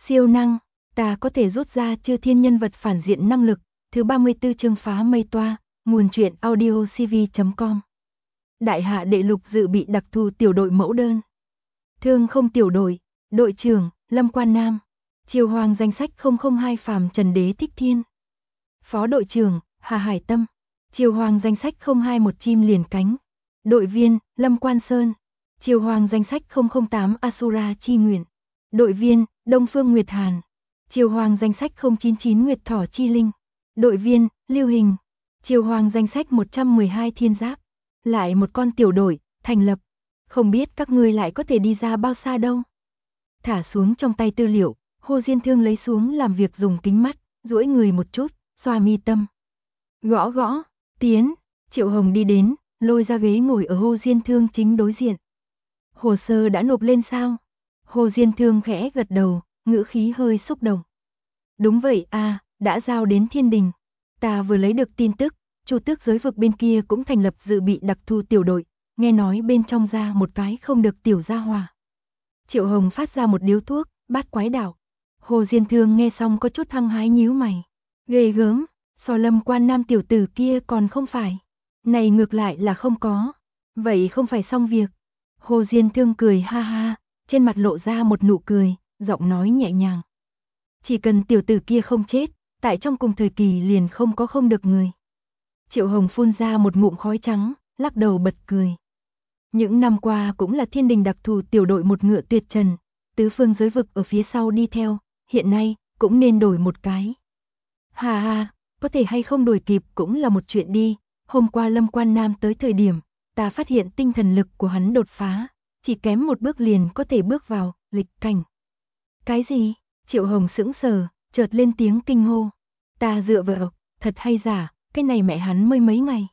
Siêu năng, ta có thể rút ra chư thiên nhân vật phản diện năng lực. Thứ 34 chương phá mây toa, nguồn truyện audiocv.com. Đại hạ đệ lục dự bị đặc thù tiểu đội mẫu đơn. Thương không tiểu đội, đội trưởng, Lâm Quan Nam. Triều Hoàng danh sách 002 Phàm Trần Đế Thích Thiên. Phó đội trưởng, Hà Hải Tâm. Triều Hoàng danh sách 021 Chim Liền Cánh. Đội viên, Lâm Quan Sơn. Triều Hoàng danh sách 008 Asura Chi Nguyện. Đội viên, Đông Phương Nguyệt Hàn. Triều Hoàng danh sách 099 Nguyệt Thỏ Chi Linh. Đội viên, Lưu Hình. Triều Hoàng danh sách 112 Thiên Giáp. Lại một con tiểu đội, thành lập. Không biết các ngươi lại có thể đi ra bao xa đâu. Thả xuống trong tay tư liệu, Hồ Diên Thương lấy xuống làm việc dùng kính mắt, duỗi người một chút, xoa mi tâm. Gõ gõ, tiến, Triệu Hồng đi đến, lôi ra ghế ngồi ở Hồ Diên Thương chính đối diện. Hồ sơ đã nộp lên sao? Hồ Diên Thương khẽ gật đầu, ngữ khí hơi xúc động. Đúng vậy à, đã giao đến Thiên Đình. Ta vừa lấy được tin tức, Chu Tước giới vực bên kia cũng thành lập dự bị đặc thù tiểu đội, nghe nói bên trong ra một cái không được tiểu gia hòa. Triệu Hồng phát ra một điếu thuốc, Bát Quái Đảo. Hồ Diên Thương nghe xong có chút hăng hái nhíu mày. Ghê gớm, so Lâm Quan Nam tiểu tử kia còn không phải. Này ngược lại là không có. Vậy không phải xong việc. Hồ Diên Thương cười ha ha, trên mặt lộ ra một nụ cười, giọng nói nhẹ nhàng. Chỉ cần tiểu tử kia không chết, tại trong cùng thời kỳ liền không được người. Triệu Hồng phun ra một ngụm khói trắng, lắc đầu bật cười. Những năm qua cũng là Thiên Đình đặc thù tiểu đội một ngựa tuyệt trần, tứ phương giới vực ở phía sau đi theo, hiện nay cũng nên đổi một cái. Hà hà, có thể hay không đổi kịp cũng là một chuyện đi, hôm qua Lâm Quan Nam tới thời điểm, ta phát hiện tinh thần lực của hắn đột phá, chỉ kém một bước liền có thể bước vào lịch cảnh. Cái gì? Triệu Hồng sững sờ, chợt lên tiếng kinh hô. Ta dựa vào, thật hay giả, cái này mẹ hắn mới mấy ngày.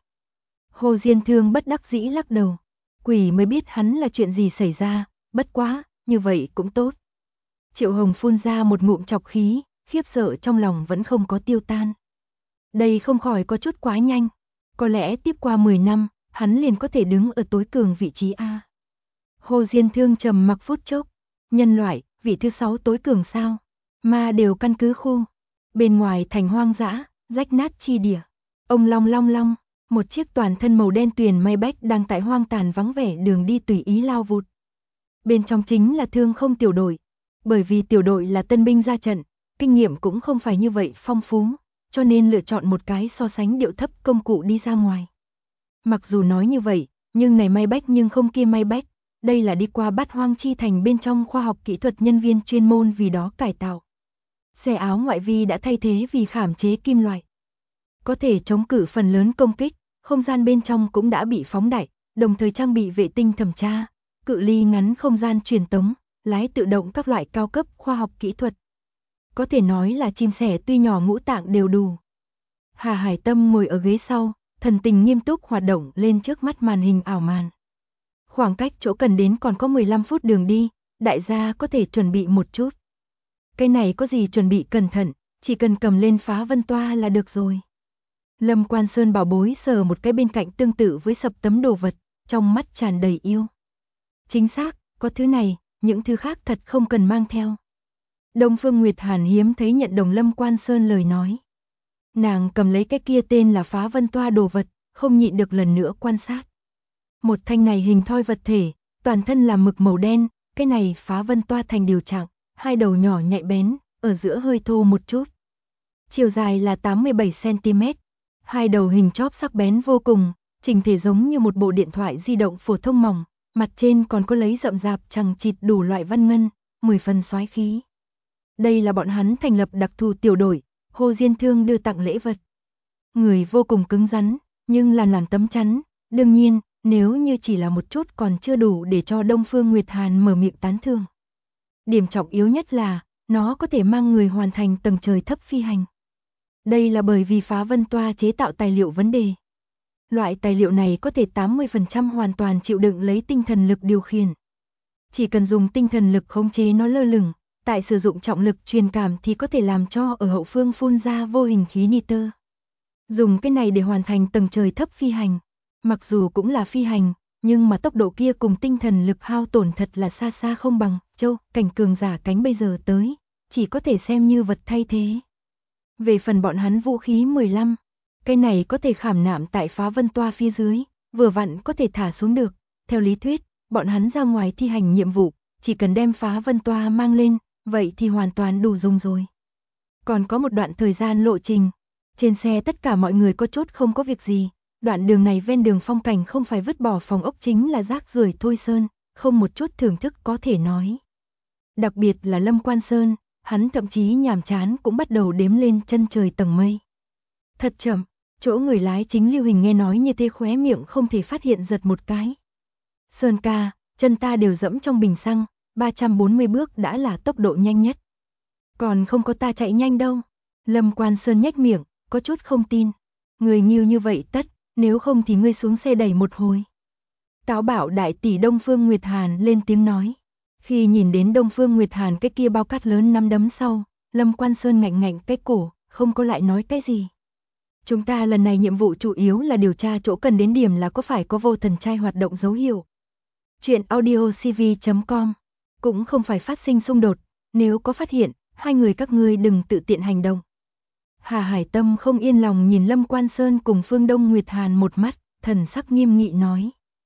Hồ Diên Thương bất đắc dĩ lắc đầu. Quỷ mới biết hắn là chuyện gì xảy ra, bất quá, như vậy cũng tốt. Triệu Hồng phun ra một ngụm trọc khí, khiếp sợ trong lòng vẫn không có tiêu tan. Đây không khỏi có chút quá nhanh. Có lẽ tiếp qua 10 năm, hắn liền có thể đứng ở tối cường vị trí A. Hồ Diên Thương trầm mặc phút chốc. Nhân loại, vị thứ 6 tối cường sao? Ma đều căn cứ khu. Bên ngoài thành hoang dã, rách nát chi địa. Ông long long long, một chiếc toàn thân màu đen tuyền may bách đang tại hoang tàn vắng vẻ đường đi tùy ý lao vụt. Bên trong chính là thương không tiểu đội. Bởi vì tiểu đội là tân binh ra trận, kinh nghiệm cũng không phải như vậy phong phú, cho nên lựa chọn một cái so sánh điệu thấp công cụ đi ra ngoài. Mặc dù nói như vậy, nhưng này may bách nhưng không kia may bách, đây là đi qua Bát Hoang Chi Thành bên trong khoa học kỹ thuật nhân viên chuyên môn vì đó cải tạo. Xe áo ngoại vi đã thay thế vì khảm chế kim loại. Có thể chống cự phần lớn công kích, không gian bên trong cũng đã bị phóng đại, đồng thời trang bị vệ tinh thẩm tra, cự ly ngắn không gian truyền tống, lái tự động các loại cao cấp khoa học kỹ thuật. Có thể nói là chim sẻ tuy nhỏ ngũ tạng đều đủ. Hà Hải Tâm ngồi ở ghế sau, thần tình nghiêm túc hoạt động lên trước mắt màn hình ảo màn. Khoảng cách chỗ cần đến còn có 15 phút đường đi, đại gia có thể chuẩn bị một chút. Cái này có gì chuẩn bị cẩn thận, chỉ cần cầm lên phá vân toa là được rồi. Lâm Quan Sơn bảo bối sờ một cái bên cạnh tương tự với sập tấm đồ vật, trong mắt tràn đầy yêu. Chính xác, có thứ này, những thứ khác thật không cần mang theo. Đông Phương Nguyệt Hàn hiếm thấy nhận đồng Lâm Quan Sơn lời nói. Nàng cầm lấy cái kia tên là phá vân toa đồ vật, không nhịn được lần nữa quan sát. Một thanh này hình thoi vật thể, toàn thân là mực màu đen, cái này phá vân toa thành điều trạng, hai đầu nhỏ nhạy bén, ở giữa hơi thô một chút. Chiều dài là 87 cm, hai đầu hình chóp sắc bén vô cùng, chỉnh thể giống như một bộ điện thoại di động phổ thông mỏng, mặt trên còn có lấy rậm rạp chằng chịt đủ loại văn ngân, 10 phần soái khí. Đây là bọn hắn thành lập đặc thù tiểu đội, Hồ Diên Thương đưa tặng lễ vật. Người vô cùng cứng rắn, nhưng làm tấm chắn, đương nhiên, nếu như chỉ là một chút còn chưa đủ để cho Đông Phương Nguyệt Hàn mở miệng tán thưởng. Điểm trọng yếu nhất là, nó có thể mang người hoàn thành tầng trời thấp phi hành. Đây là bởi vì phá vân toa chế tạo tài liệu vấn đề. Loại tài liệu này có thể 80% hoàn toàn chịu đựng lấy tinh thần lực điều khiển. Chỉ cần dùng tinh thần lực khống chế nó lơ lửng, tại sử dụng trọng lực truyền cảm thì có thể làm cho ở hậu phương phun ra vô hình khí nitơ. Dùng cái này để hoàn thành tầng trời thấp phi hành. Mặc dù cũng là phi hành, nhưng mà tốc độ kia cùng tinh thần lực hao tổn thật là xa xa không bằng. Châu, cảnh cường giả cánh bây giờ tới, chỉ có thể xem như vật thay thế. Về phần bọn hắn vũ khí 15, cái này có thể khảm nạm tại phá vân toa phía dưới, vừa vặn có thể thả xuống được. Theo lý thuyết, bọn hắn ra ngoài thi hành nhiệm vụ, chỉ cần đem phá vân toa mang lên, vậy thì hoàn toàn đủ dùng rồi. Còn có một đoạn thời gian lộ trình, trên xe tất cả mọi người có chốt không có việc gì, đoạn đường này ven đường phong cảnh không phải vứt bỏ phòng ốc chính là rác rưởi thôi sơn, không một chút thưởng thức có thể nói. Đặc biệt là Lâm Quan Sơn, hắn thậm chí nhàm chán cũng bắt đầu đếm lên chân trời tầng mây. Thật chậm, chỗ người lái chính Lưu Hình nghe nói như thế khóe miệng không thể phát hiện giật một cái. Sơn ca, chân ta đều dẫm trong bình xăng, 340 bước đã là tốc độ nhanh nhất. Còn không có ta chạy nhanh đâu. Lâm Quan Sơn nhếch miệng, có chút không tin. Người nghiêu như vậy tất, nếu không thì ngươi xuống xe đẩy một hồi. Táo bạo đại tỷ Đông Phương Nguyệt Hàn lên tiếng nói. Khi nhìn đến Đông Phương Nguyệt Hàn cái kia bao cát lớn nắm đấm sau, Lâm Quan Sơn ngạnh ngạnh cái cổ, không có lại nói cái gì. Chúng ta lần này nhiệm vụ chủ yếu là điều tra chỗ cần đến điểm là có phải có vô thần trai hoạt động dấu hiệu. Chuyện audiocv.com cũng không phải phát sinh xung đột, nếu có phát hiện, hai người các ngươi đừng tự tiện hành động. Hà Hải Tâm không yên lòng nhìn Lâm Quan Sơn cùng Phương Đông Nguyệt Hàn một mắt, thần sắc nghiêm nghị nói.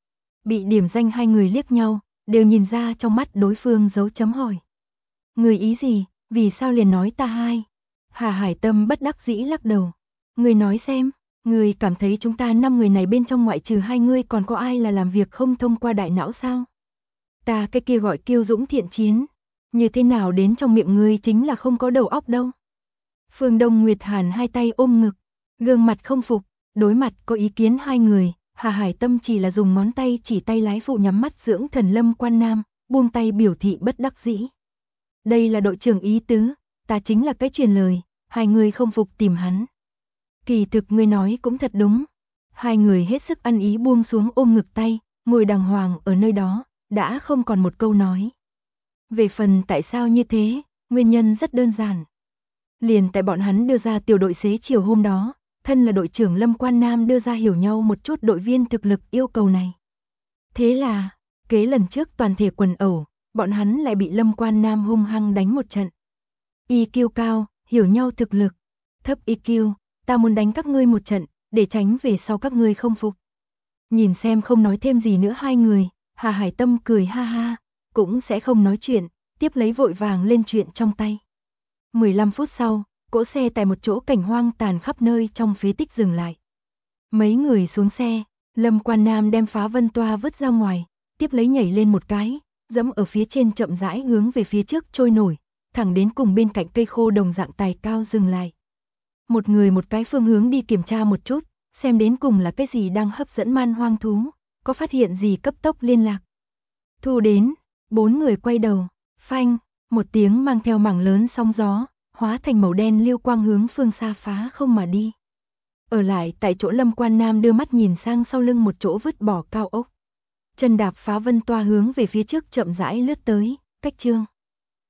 Bị điểm danh hai người liếc nhau, đều nhìn ra trong mắt đối phương dấu chấm hỏi. Người ý gì, vì sao liền nói ta hai? Hà Hải Tâm bất đắc dĩ lắc đầu. Người nói xem, người cảm thấy chúng ta 5 người này bên trong ngoại trừ hai ngươi còn có ai là làm việc không thông qua đại não sao? Ta cái kia gọi kiêu dũng thiện chiến, như thế nào đến trong miệng ngươi chính là không có đầu óc đâu. Phương Đông Nguyệt Hàn hai tay ôm ngực, gương mặt không phục, đối mặt có ý kiến hai người, Hà Hải Tâm chỉ là dùng ngón tay chỉ tay lái phụ nhắm mắt dưỡng thần Lâm Quan Nam, buông tay biểu thị bất đắc dĩ. Đây là đội trưởng ý tứ, ta chính là cái truyền lời, hai người không phục tìm hắn. Kỳ thực ngươi nói cũng thật đúng. Hai người hết sức ăn ý buông xuống ôm ngực tay, ngồi đàng hoàng ở nơi đó, đã không còn một câu nói. Về phần tại sao như thế, nguyên nhân rất đơn giản. Liền tại bọn hắn đưa ra tiểu đội xế chiều hôm đó, thân là đội trưởng Lâm Quan Nam đưa ra hiểu nhau một chút đội viên thực lực yêu cầu này. Thế là, kế lần trước toàn thể quần ẩu, bọn hắn lại bị Lâm Quan Nam hung hăng đánh một trận. EQ cao, hiểu nhau thực lực. Thấp EQ, ta muốn đánh các ngươi một trận, để tránh về sau các ngươi không phục. Nhìn xem không nói thêm gì nữa hai người, Hà Hải Tâm cười ha ha, cũng sẽ không nói chuyện, tiếp lấy vội vàng lên chuyện trong tay. 15 phút sau, cỗ xe tại một chỗ cảnh hoang tàn khắp nơi trong phế tích dừng lại. Mấy người xuống xe, Lâm Quan Nam đem phá vân toa vứt ra ngoài, tiếp lấy nhảy lên một cái, dẫm ở phía trên chậm rãi hướng về phía trước trôi nổi, thẳng đến cùng bên cạnh cây khô đồng dạng tài cao dừng lại. Một người một cái phương hướng đi kiểm tra một chút, xem đến cùng là cái gì đang hấp dẫn man hoang thú, có phát hiện gì cấp tốc liên lạc. Thu đến, 4 người quay đầu, phanh, một tiếng mang theo mảng lớn sóng gió, hóa thành màu đen liêu quang hướng phương xa phá không mà đi. Ở lại tại chỗ Lâm Quan Nam đưa mắt nhìn sang sau lưng một chỗ vứt bỏ cao ốc. Chân đạp phá vân toa hướng về phía trước chậm rãi lướt tới, cách chương.